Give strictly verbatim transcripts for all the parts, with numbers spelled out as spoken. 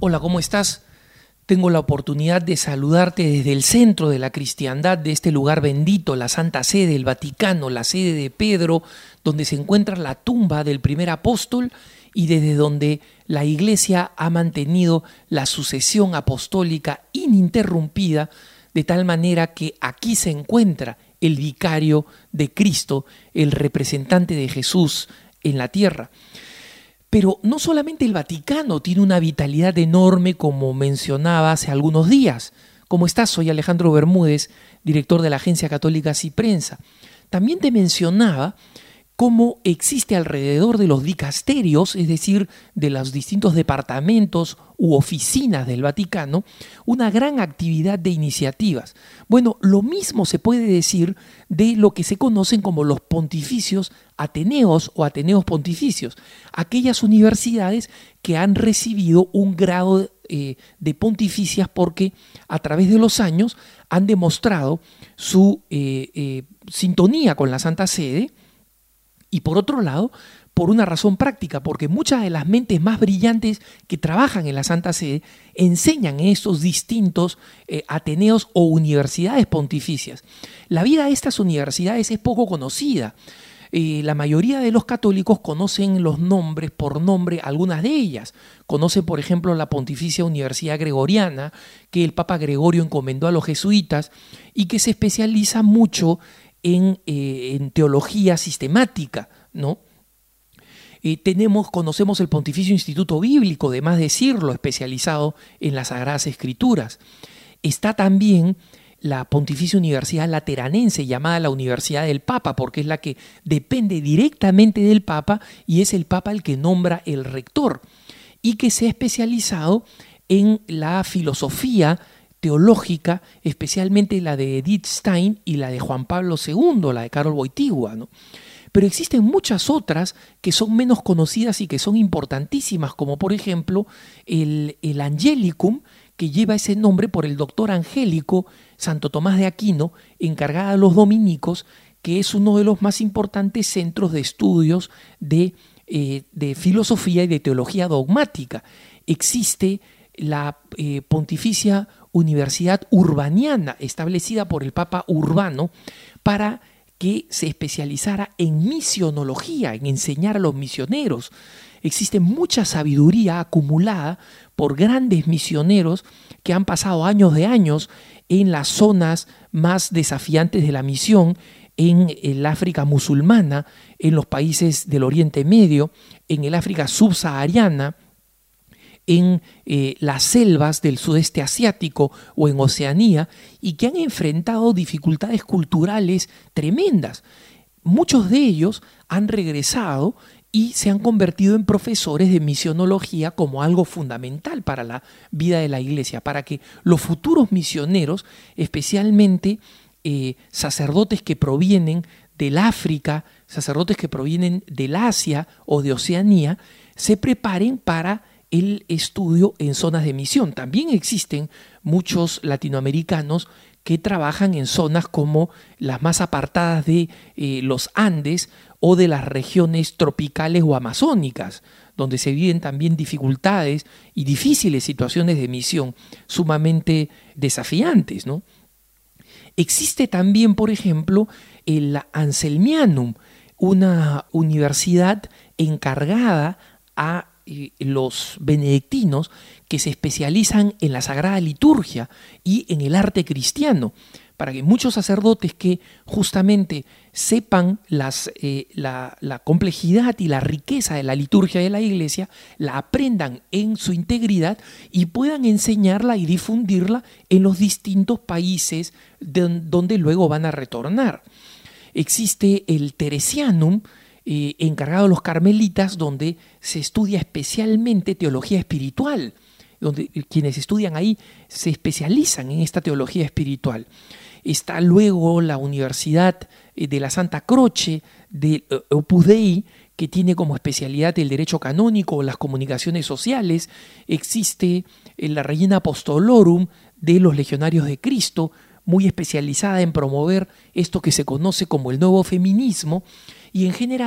Hola, ¿cómo estás? Tengo la oportunidad de saludarte desde el centro de la cristiandad, de este lugar bendito, la Santa Sede, el Vaticano, la sede de Pedro, donde se encuentra la tumba del primer apóstol y desde donde la Iglesia ha mantenido la sucesión apostólica ininterrumpida, de tal manera que aquí se encuentra el vicario de Cristo, el representante de Jesús en la tierra. Pero no solamente el Vaticano tiene una vitalidad enorme, como mencionaba hace algunos días. ¿Cómo estás? Soy Alejandro Bermúdez, director de la Agencia Católica Ciprensa. También te mencionaba cómo existe alrededor de los dicasterios, es decir, de los distintos departamentos u oficinas del Vaticano, una gran actividad de iniciativas. Bueno, lo mismo se puede decir de lo que se conocen como los pontificios ateneos o ateneos pontificios, aquellas universidades que han recibido un grado eh, de pontificias porque a través de los años han demostrado su eh, eh, sintonía con la Santa Sede. Y por otro lado, por una razón práctica, porque muchas de las mentes más brillantes que trabajan en la Santa Sede enseñan en estos distintos eh, ateneos o universidades pontificias. La vida de estas universidades es poco conocida. Eh, la mayoría de los católicos conocen los nombres por nombre, algunas de ellas. Conocen, por ejemplo, la Pontificia Universidad Gregoriana, que el Papa Gregorio encomendó a los jesuitas y que se especializa mucho En, eh, en teología sistemática, ¿no? Eh, tenemos, conocemos el Pontificio Instituto Bíblico, de más decirlo, especializado en las Sagradas Escrituras. Está también la Pontificia Universidad Lateranense, llamada la Universidad del Papa, porque es la que depende directamente del Papa y es el Papa el que nombra el rector, y que se ha especializado en la filosofía teológica, especialmente la de Edith Stein y la de Juan Pablo segundo, la de Karol Wojtyła, ¿no? Pero existen muchas otras que son menos conocidas y que son importantísimas, como por ejemplo el, el Angelicum, que lleva ese nombre por el doctor angélico Santo Tomás de Aquino, encargada de los dominicos, que es uno de los más importantes centros de estudios de, eh, de filosofía y de teología dogmática. Existe la eh, Pontificia Universidad Urbaniana, establecida por el Papa Urbano, para que se especializara en misionología, en enseñar a los misioneros. Existe mucha sabiduría acumulada por grandes misioneros que han pasado años de años en las zonas más desafiantes de la misión, en el África musulmana, en los países del Oriente Medio, en el África subsahariana, en eh, las selvas del sudeste asiático o en Oceanía, y que han enfrentado dificultades culturales tremendas. Muchos de ellos han regresado y se han convertido en profesores de misionología como algo fundamental para la vida de la Iglesia, para que los futuros misioneros, especialmente eh, sacerdotes que provienen del África, sacerdotes que provienen del Asia o de Oceanía, se preparen para el estudio en zonas de misión. También existen muchos latinoamericanos que trabajan en zonas como las más apartadas de eh, los Andes o de las regiones tropicales o amazónicas, donde se viven también dificultades y difíciles situaciones de misión sumamente desafiantes, ¿no? Existe también, por ejemplo, el Anselmianum, una universidad encargada a los benedictinos que se especializan en la Sagrada Liturgia y en el arte cristiano, para que muchos sacerdotes que justamente sepan las, eh, la, la complejidad y la riqueza de la liturgia de la Iglesia, la aprendan en su integridad y puedan enseñarla y difundirla en los distintos países de, donde luego van a retornar. Existe el Teresianum, Eh, encargado de los carmelitas, donde se estudia especialmente teología espiritual, donde quienes estudian ahí se especializan en esta teología espiritual. Está luego la Universidad de la Santa Croce de Opus Dei, que tiene como especialidad el derecho canónico o las comunicaciones sociales. Existe la Regina Apostolorum de los Legionarios de Cristo, muy especializada en promover esto que se conoce como el nuevo feminismo, y en general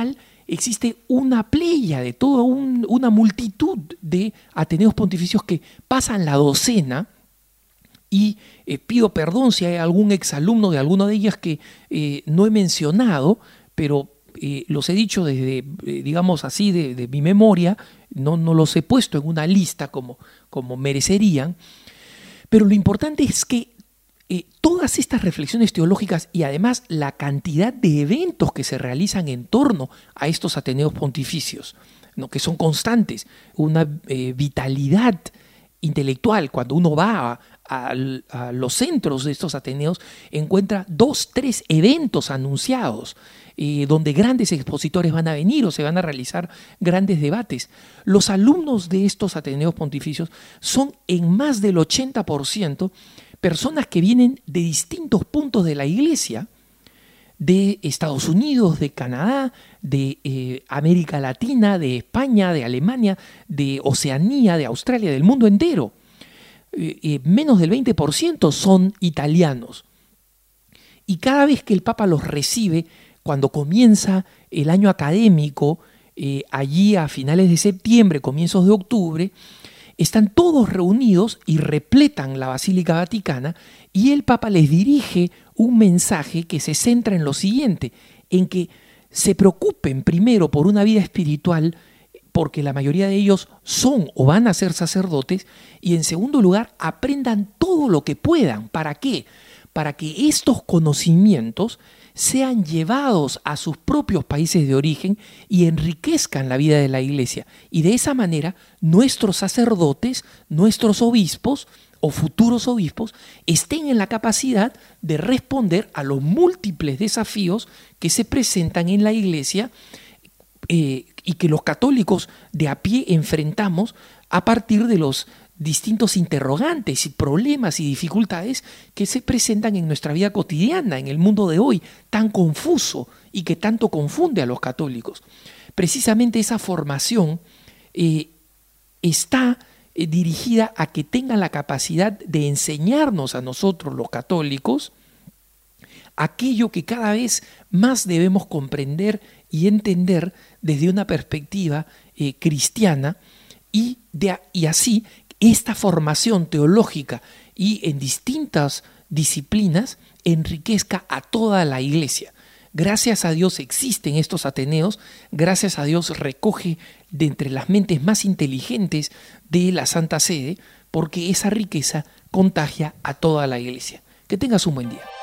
existe una playa de toda un, una multitud de ateneos pontificios que pasan la docena. Y eh, pido perdón si hay algún exalumno de alguna de ellas que eh, no he mencionado, pero eh, los he dicho desde, eh, digamos así, de, de mi memoria, no, no los he puesto en una lista como, como merecerían. Pero lo importante es que eh, todas estas reflexiones teológicas y además la cantidad de eventos que se realizan en torno a estos ateneos pontificios, ¿no?, que son constantes, una eh, vitalidad intelectual. Cuando uno va a, a, a los centros de estos ateneos, encuentra dos, tres eventos anunciados, eh, donde grandes expositores van a venir o se van a realizar grandes debates. Los alumnos de estos ateneos pontificios son en más del ochenta por ciento personas que vienen de distintos puntos de la iglesia, de Estados Unidos, de Canadá, de eh, América Latina, de España, de Alemania, de Oceanía, de Australia, del mundo entero. Eh, eh, menos del veinte por ciento son italianos. Y cada vez que el Papa los recibe, cuando comienza el año académico, eh, allí a finales de septiembre, comienzos de octubre, están todos reunidos y repletan la Basílica Vaticana, y el Papa les dirige un mensaje que se centra en lo siguiente, en que se preocupen primero por una vida espiritual, porque la mayoría de ellos son o van a ser sacerdotes, y en segundo lugar aprendan todo lo que puedan. ¿Para qué? Para que estos conocimientos sean llevados a sus propios países de origen y enriquezcan la vida de la iglesia. Y de esa manera nuestros sacerdotes, nuestros obispos o futuros obispos estén en la capacidad de responder a los múltiples desafíos que se presentan en la iglesia eh, y que los católicos de a pie enfrentamos a partir de los distintos interrogantes y problemas y dificultades que se presentan en nuestra vida cotidiana, en el mundo de hoy, tan confuso y que tanto confunde a los católicos. Precisamente esa formación eh, está eh, dirigida a que tengan la capacidad de enseñarnos a nosotros los católicos aquello que cada vez más debemos comprender y entender desde una perspectiva eh, cristiana, y, de, y así esta formación teológica y en distintas disciplinas enriquezca a toda la iglesia. Gracias a Dios existen estos ateneos, gracias a Dios recoge de entre las mentes más inteligentes de la Santa Sede, porque esa riqueza contagia a toda la iglesia. Que tengas un buen día.